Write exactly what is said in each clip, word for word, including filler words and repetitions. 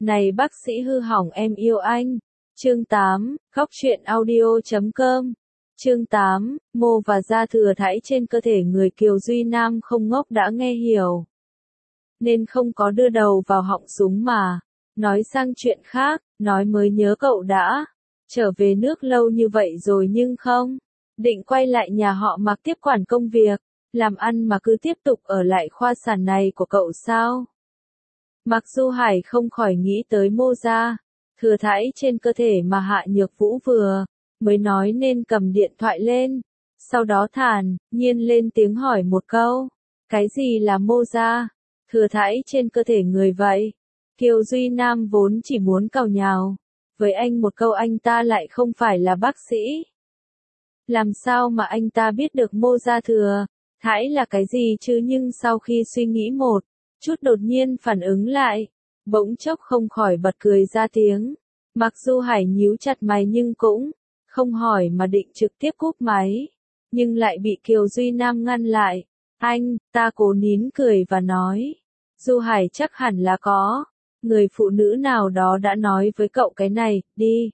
Này bác sĩ hư hỏng em yêu anh. Chương tám, Góc truyện audio chấm com. Chương tám, mô và da thừa thãi trên cơ thể người Kiều Duy Nam không ngốc đã nghe hiểu. Nên không có đưa đầu vào họng súng mà. Nói sang chuyện khác, nói mới nhớ cậu đã trở về nước lâu như vậy rồi nhưng không định quay lại nhà họ Mạc tiếp quản công việc, làm ăn mà cứ tiếp tục ở lại khoa sản này của cậu sao? Mặc Du Hải không khỏi nghĩ tới mô da thừa thãi trên cơ thể mà Hạ Nhược Vũ vừa mới nói nên cầm điện thoại lên, sau đó thản nhiên lên tiếng hỏi một câu, cái gì là mô da thừa thãi trên cơ thể người vậy? Kiều Duy Nam vốn chỉ muốn càu nhào với anh một câu, anh ta lại không phải là bác sĩ. Làm sao mà anh ta biết được mô da thừa thãi là cái gì chứ? Nhưng sau khi suy nghĩ một chút đột nhiên phản ứng lại, bỗng chốc không khỏi bật cười ra tiếng. Mặc dù Hải nhíu chặt mày nhưng cũng không hỏi mà định trực tiếp cúp máy, nhưng lại bị Kiều Duy Nam ngăn lại. Anh, ta cố nín cười và nói, Du Hải chắc hẳn là có người phụ nữ nào đó đã nói với cậu cái này, đi.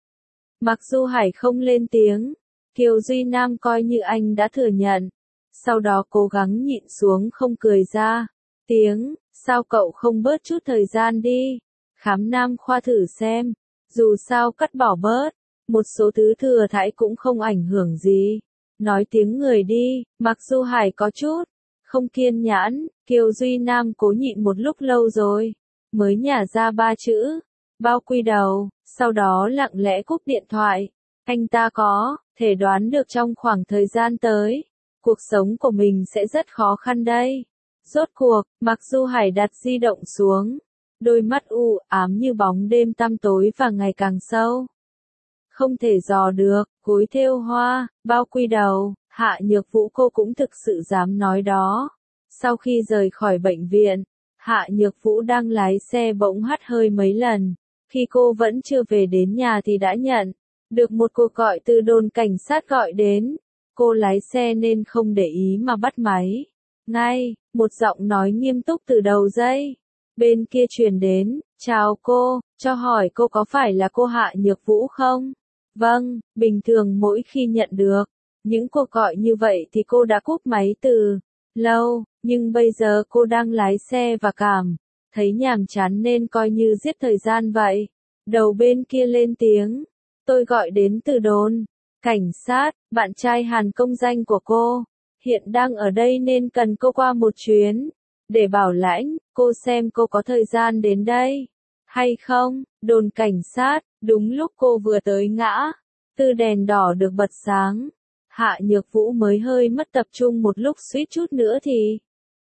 Mặc dù Hải không lên tiếng, Kiều Duy Nam coi như anh đã thừa nhận, sau đó cố gắng nhịn xuống không cười ra tiếng, sao cậu không bớt chút thời gian đi, khám nam khoa thử xem, dù sao cắt bỏ bớt một số thứ thừa thãi cũng không ảnh hưởng gì. Nói tiếng người đi. Mặc dù Hải có chút không kiên nhẫn, Kiều Duy Nam cố nhịn một lúc lâu rồi mới nhả ra ba chữ, bao quy đầu, sau đó lặng lẽ cúp điện thoại. Anh ta có thể đoán được trong khoảng thời gian tới, cuộc sống của mình sẽ rất khó khăn đây. Rốt cuộc, Mặc dù Hải đặt di động xuống, đôi mắt u ám như bóng đêm tăm tối và ngày càng sâu. Không thể dò được, gối thêu hoa, bao quy đầu, Hạ Nhược Vũ cô cũng thực sự dám nói đó. Sau khi rời khỏi bệnh viện, Hạ Nhược Vũ đang lái xe bỗng hắt hơi mấy lần. Khi cô vẫn chưa về đến nhà thì đã nhận được một cuộc gọi từ đồn cảnh sát gọi đến. Cô lái xe nên không để ý mà bắt máy. Ngay, một giọng nói nghiêm túc từ đầu dây bên kia truyền đến, chào cô, cho hỏi cô có phải là cô Hạ Nhược Vũ không? Vâng, bình thường mỗi khi nhận được những cuộc gọi như vậy thì cô đã cúp máy từ lâu, nhưng bây giờ cô đang lái xe và cảm thấy nhàm chán nên coi như giết thời gian vậy. Đầu bên kia lên tiếng, tôi gọi đến từ đồn cảnh sát, bạn trai Hàn công danh của cô hiện đang ở đây nên cần cô qua một chuyến để bảo lãnh, cô xem cô có thời gian đến đây hay không? Đồn cảnh sát. Đúng lúc cô vừa tới ngã tư đèn đỏ được bật sáng, Hạ Nhược Vũ mới hơi mất tập trung một lúc suýt chút nữa thì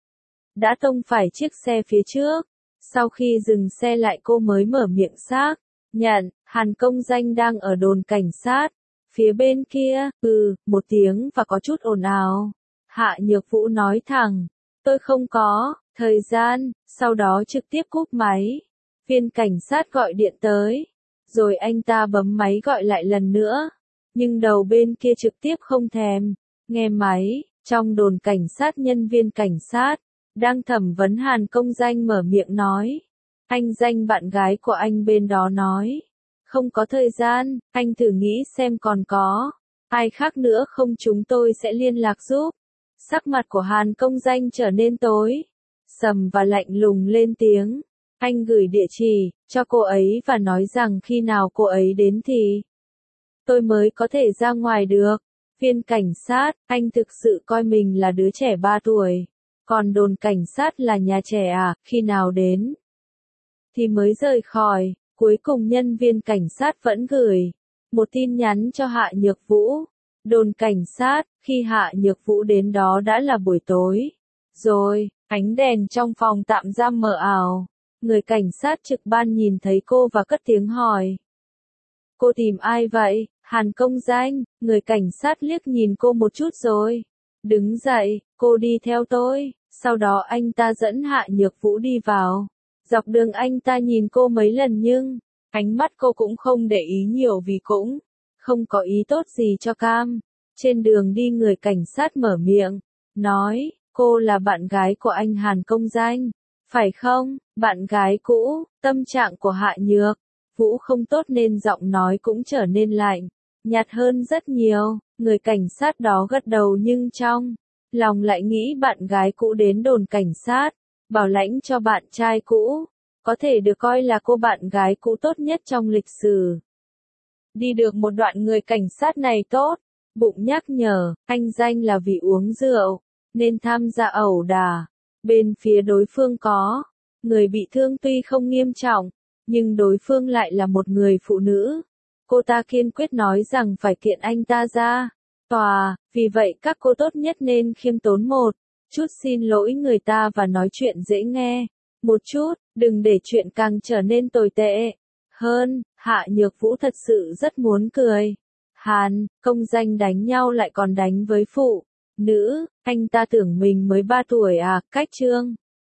đã tông phải chiếc xe phía trước. Sau khi dừng xe lại cô mới mở miệng xác nhận, Hàn công danh đang ở đồn cảnh sát. Phía bên kia, ừ, một tiếng và có chút ồn ào. Hạ Nhược Vũ nói thẳng, tôi không có thời gian, sau đó trực tiếp cúp máy. Viên cảnh sát gọi điện tới, rồi anh ta bấm máy gọi lại lần nữa, nhưng đầu bên kia trực tiếp không thèm nghe máy. Trong đồn cảnh sát, nhân viên cảnh sát đang thẩm vấn Hàn công danh mở miệng nói, anh danh bạn gái của anh bên đó nói không có thời gian, anh thử nghĩ xem còn có ai khác nữa không, chúng tôi sẽ liên lạc giúp. Sắc mặt của Hàn công danh trở nên tối sầm và lạnh lùng lên tiếng, anh gửi địa chỉ cho cô ấy và nói rằng khi nào cô ấy đến thì tôi mới có thể ra ngoài được. Viên cảnh sát, anh thực sự coi mình là đứa trẻ ba tuổi, còn đồn cảnh sát là nhà trẻ à, khi nào đến thì mới rời khỏi. Cuối cùng nhân viên cảnh sát vẫn gửi một tin nhắn cho Hạ Nhược Vũ. Đồn cảnh sát, khi Hạ Nhược Vũ đến đó đã là buổi tối rồi, ánh đèn trong phòng tạm giam mờ ảo. Người cảnh sát trực ban nhìn thấy cô và cất tiếng hỏi, cô tìm ai vậy? Hàn công danh. Người cảnh sát liếc nhìn cô một chút rồi đứng dậy, cô đi theo tôi. Sau đó anh ta dẫn Hạ Nhược Vũ đi vào. Dọc đường anh ta nhìn cô mấy lần nhưng ánh mắt cô cũng không để ý nhiều vì cũng không có ý tốt gì cho cam. Trên đường đi người cảnh sát mở miệng nói, cô là bạn gái của anh Hàn công danh, Phải không, bạn gái cũ? Tâm trạng của Hạ Nhược Vũ không tốt nên giọng nói cũng trở nên lạnh, nhạt hơn rất nhiều. Người cảnh sát đó gật đầu nhưng trong lòng lại nghĩ bạn gái cũ đến đồn cảnh sát, bảo lãnh cho bạn trai cũ, có thể được coi là cô bạn gái cũ tốt nhất trong lịch sử. Đi được một đoạn người cảnh sát này tốt bụng nhắc nhở, anh danh là vì uống rượu, nên tham gia ẩu đả. Bên phía đối phương có người bị thương tuy không nghiêm trọng, nhưng đối phương lại là một người phụ nữ. Cô ta kiên quyết nói rằng phải kiện anh ta ra tòa, vì vậy các cô tốt nhất nên khiêm tốn một chút, xin lỗi người ta và nói chuyện dễ nghe một chút, đừng để chuyện càng trở nên tồi tệ hơn. Hạ Nhược Vũ thật sự rất muốn cười. Hàn, công danh đánh nhau lại còn đánh với phụ nữ, anh ta tưởng mình mới ba tuổi à, cách Trương